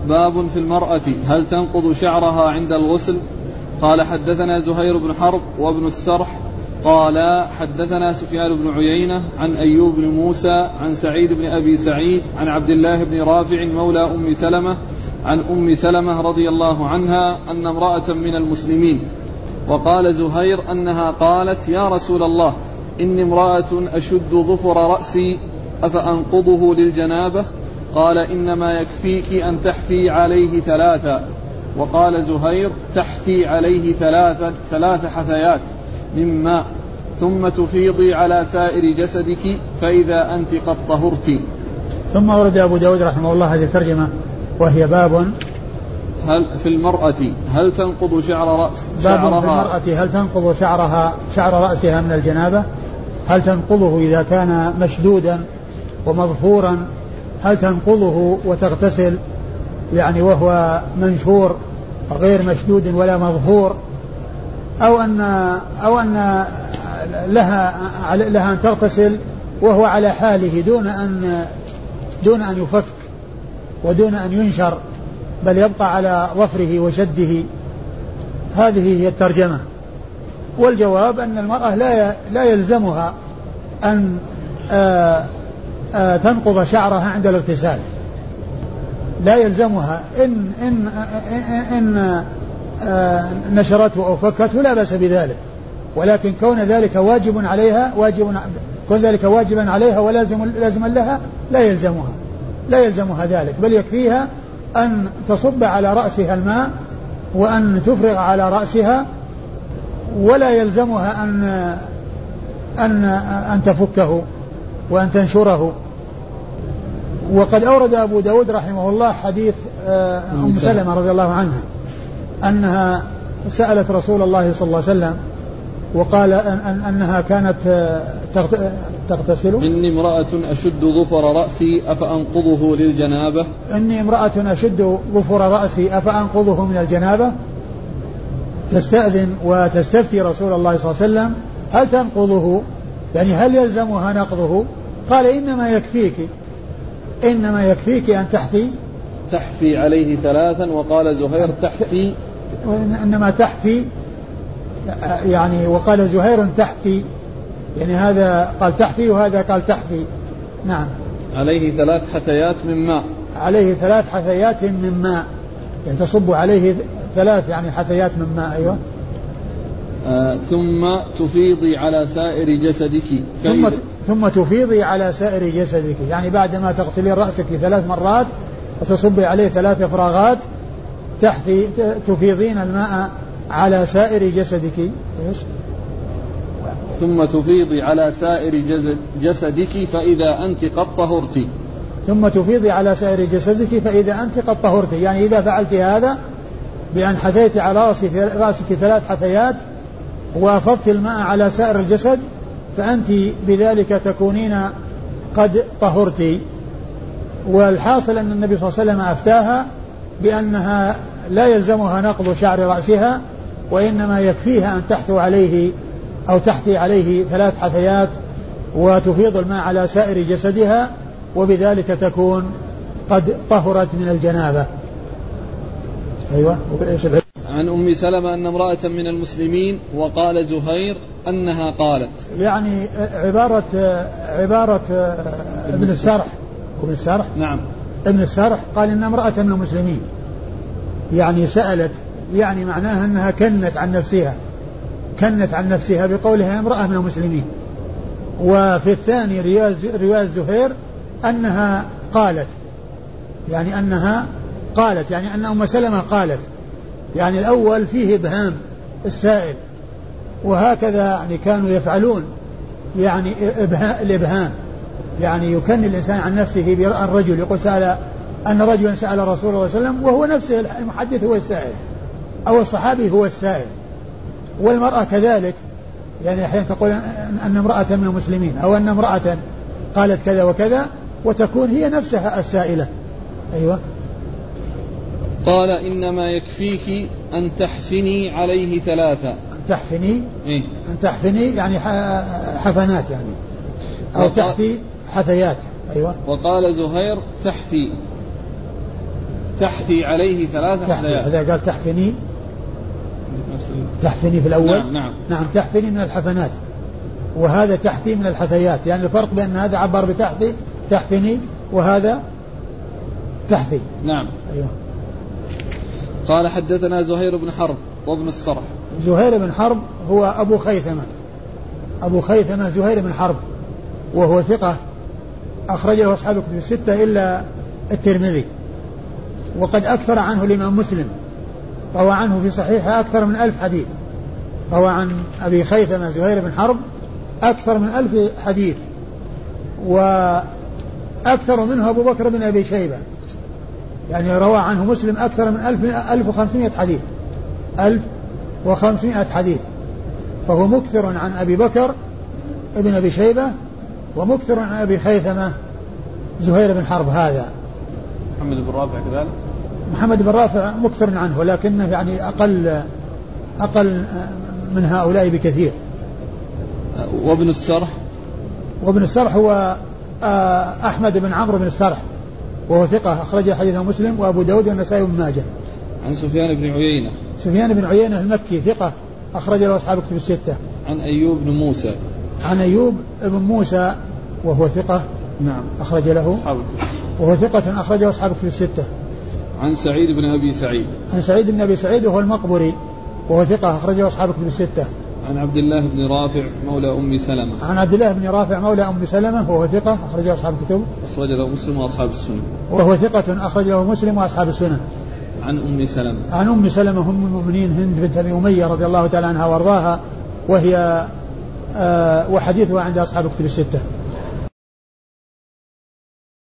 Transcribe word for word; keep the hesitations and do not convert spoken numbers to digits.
باب في المرأة هل تنقض شعرها عند الغسل؟ قال حدثنا زهير بن حرب وابن السرح قال حدثنا سفيان بن عيينة عن أيوب بن موسى عن سعيد بن أبي سعيد عن عبد الله بن رافع مولى أم سلمة عن أم سلمة رضي الله عنها أن امرأة من المسلمين. وقال زهير أنها قالت يا رسول الله إني امرأة أشد ظفر رأسي أفأنقضه للجنابة؟ قال إنما يكفيك أن تحفي عليه ثلاثا. وقال زهير تحفي عليه ثلاث, ثلاث حثيات من ماء ثم تفيضي على سائر جسدك فإذا أنت قد طهرت. ثم ورد أبو داود رحمه الله هذه الترجمة وهي باب هل في المرأة هل تنقض شعر رأس باب في المرأة هل تنقض شعرها شعر رأسها من الجنابة؟ هل تنقضه إذا كان مشدودا ومظفورا؟ هل تنقضه وتغتسل يعني وهو منشور غير مشدود ولا مظفور، أو أن أو أن لها لها أن تغتسل وهو على حاله دون أن دون أن يفك ودون أن ينشر بل يبقى على ظفره وشده؟ هذه هي الترجمة. والجواب أن المرأة لا لا يلزمها أن آآ آآ تنقض شعرها عند الاغتسال، لا يلزمها إن إن إن, إن نشرته أو فكته لا بأس بذلك، ولكن كون ذلك واجب عليها واجب كون ذلك واجبا عليها ولازم لازما لها لا يلزمها لا يلزمها ذلك، بل يكفيها أن تصب على رأسها الماء وأن تفرغ على رأسها، ولا يلزمها أن أن أن تفكه وأن تنشره. وقد أورد أبو داود رحمه الله حديث أم سلمة رضي الله عنها أنها سألت رسول الله صلى الله عليه وسلم وقال أن أنها كانت تغتسل. إني امرأة أشد ظفر رأسي أفأنقضه للجنابة. إني امرأة أشد ظفر رأسي أفأنقضه من الجنابة. تستأذن وتستفتي رسول الله صلى الله عليه وسلم هل تنقضه، يعني هل يلزمها نقضه؟ قال إنما يكفيك إنما يكفيك أن تحفي تحفي عليه ثلاثا. وقال زهير تحفي إنما تحفي يعني وقال زهير تحفي يعني هذا قال تحفي وهذا قال تحفي. نعم. عليه ثلاث حثيات من ماء عليه ثلاث حثيات من ماء يعني تصب عليه ثلاث يعني حثيات من ماء. أيوة. آه ثم تفيضي على سائر جسدك ثم ثم تفيضي على سائر جسدك يعني بعدما تغسلين رأسك ثلاث مرات وتصبي عليه ثلاث فراغات تحتي تفيضين الماء على سائر جسدك. إيش؟ ثم تفيضي على سائر جسد جسدك فإذا أنت قد طهرت. ثم تفيضي على سائر جسدك فإذا أنت قد طهرت، يعني إذا فعلت هذا بأن حثيت على رأسك ثلاث حثيات وأفضت الماء على سائر الجسد فأنت بذلك تكونين قد طهرت. والحاصل أن النبي صلى الله عليه وسلم أفتاها بأنها لا يلزمها نقض شعر رأسها وإنما يكفيها أن تحثو عليه أو تحثي عليه ثلاث حثيات وتفيض الماء على سائر جسدها وبذلك تكون قد طهرت من الجنابة. أيوة. عن أم سلمة أن امرأة من المسلمين. وقال زهير أنها قالت يعني عبارة عبارة ابن السرح ابن السرح نعم ابن السرح قال إن امرأة من المسلمين يعني سألت يعني معناها أنها كنت عن نفسها كنت عن نفسها بقولها امرأة من المسلمين. وفي الثاني رواية زهير أنها قالت يعني أنها قالت يعني أن أم سلمة قالت، يعني الأول فيه إبهام السائل وهكذا يعني كانوا يفعلون يعني الإبهام يعني يكن الإنسان عن نفسه بالرجل يقول سأل أن رجلا سأل رسول الله صلى الله عليه وسلم وهو نفسه المحدث هو السائل أو الصحابي هو السائل. والمرأة كذلك يعني أحيانا تقول أن امرأة من المسلمين أو أن امرأة قالت كذا وكذا وتكون هي نفسها السائلة. أيوة. قال إنما يكفيك أن تحفني عليه ثلاثة. أن تحفني إيه؟ أن تحفني يعني حفنات يعني أو وقال... تحفي حثيات. أيوة. وقال زهير تحفي تحثي عليه ثلاث حثيات. هذا قال تحفني تحفني في الأول. نعم, نعم. نعم تحفني من الحفنات، وهذا تحثي من الحثيات، يعني الفرق بين هذا عبر بتحثي تحفني وهذا تحثي. نعم. أيوه. قال حدثنا زهير بن حرب وابن الصرح. زهير بن حرب هو أبو خيثمة أبو خيثمة زهير بن حرب، وهو ثقة أخرج له أصحاب الكتب الستة إلا الترمذي، وقد أكثر عنه الإمام مسلم، روى عنه في صحيحه أكثر من ألف حديث، روى عن أبي خيثمة زهير بن حرب أكثر من ألف حديث، وأكثر منه أبو بكر بن أبي شيبة، يعني روى عنه مسلم أكثر من ألف, ألف وخمسمائة حديث ألف وخمسمائة حديث، فهو مكثر عن أبي بكر ابن أبي شيبة ومكثر عن أبي خيثمة زهير بن حرب. هذا محمد بن رافع كذلك. محمد بن رافع مكثر عنه، لكنه يعني أقل أقل من هؤلاء بكثير. وابن السرح وابن السرح هو أحمد بن عمرو بن السرح، وهو ثقة أخرج حديثه مسلم وأبو داود والنسائي وابن ماجه. عن سفيان بن عيينة. سفيان بن عيينة المكي ثقة أخرج له أصحاب الكتب الستة. عن أيوب بن موسى. عن أيوب بن موسى وهو ثقة. نعم. أخرج له وهو ثقة أخرجه أصحاب الكتب الستة. عن سعيد بن أبي سعيد. عن سعيد بن أبي سعيد وهو المقبري وهو ثقة أخرجه أصحاب الكتب الستة. عن عبد الله بن رافع مولى أم سلمة. عن عبد الله بن رافع مولى أم سلمة وهو ثقة أخرجه أصحاب الكتب. أخرج له مسلم وأصحاب السنن. وهو ثقة أخرجه مسلم وأصحاب السنن. عن أم سلمة. عن أم سلمة أم المؤمنين هند بنت أبي أمية رضي الله تعالى عنها وارضاها، وهي آه وحديثها عند أصحاب الكتب الستة.